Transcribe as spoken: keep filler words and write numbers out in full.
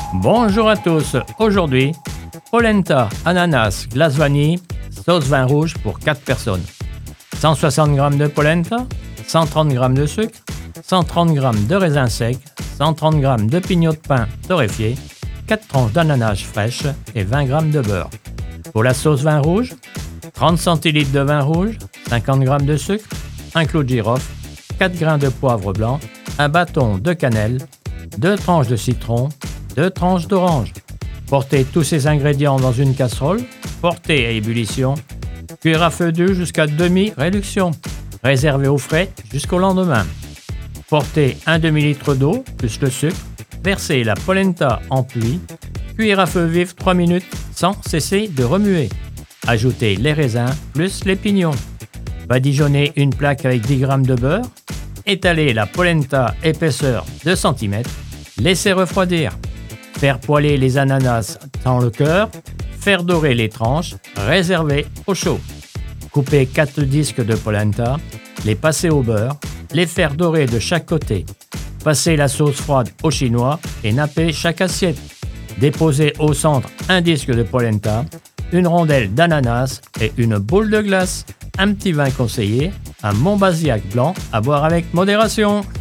Bonjour à tous, aujourd'hui, polenta, ananas, glace vanille, sauce vin rouge pour quatre personnes. cent soixante grammes de polenta, cent trente grammes de sucre, cent trente grammes de raisins secs, cent trente grammes de pignots de pain torréfiés, quatre tranches d'ananas fraîches et vingt grammes de beurre. Pour la sauce vin rouge, trente centilitres de vin rouge, cinquante grammes de sucre, un clou de girofle, quatre grains de poivre blanc, un bâton de cannelle, deux tranches de citron, deux tranches d'orange. Portez tous ces ingrédients dans une casserole, portez à ébullition, cuire à feu doux jusqu'à demi-réduction. Réservez au frais jusqu'au lendemain. Portez un demi-litre d'eau plus le sucre, versez la polenta en pluie, cuire à feu vif trois minutes sans cesser de remuer. Ajoutez les raisins plus les pignons. Badigeonnez une plaque avec dix grammes de beurre, étalez la polenta épaisseur deux centimètres, laissez refroidir. Faire poêler les ananas dans le cœur, faire dorer les tranches, réserver au chaud. Couper quatre disques de polenta, les passer au beurre, les faire dorer de chaque côté. Passer la sauce froide au chinois et napper chaque assiette. Déposer au centre un disque de polenta, une rondelle d'ananas et une boule de glace. Un petit vin conseillé, un Montbazillac blanc à boire avec modération.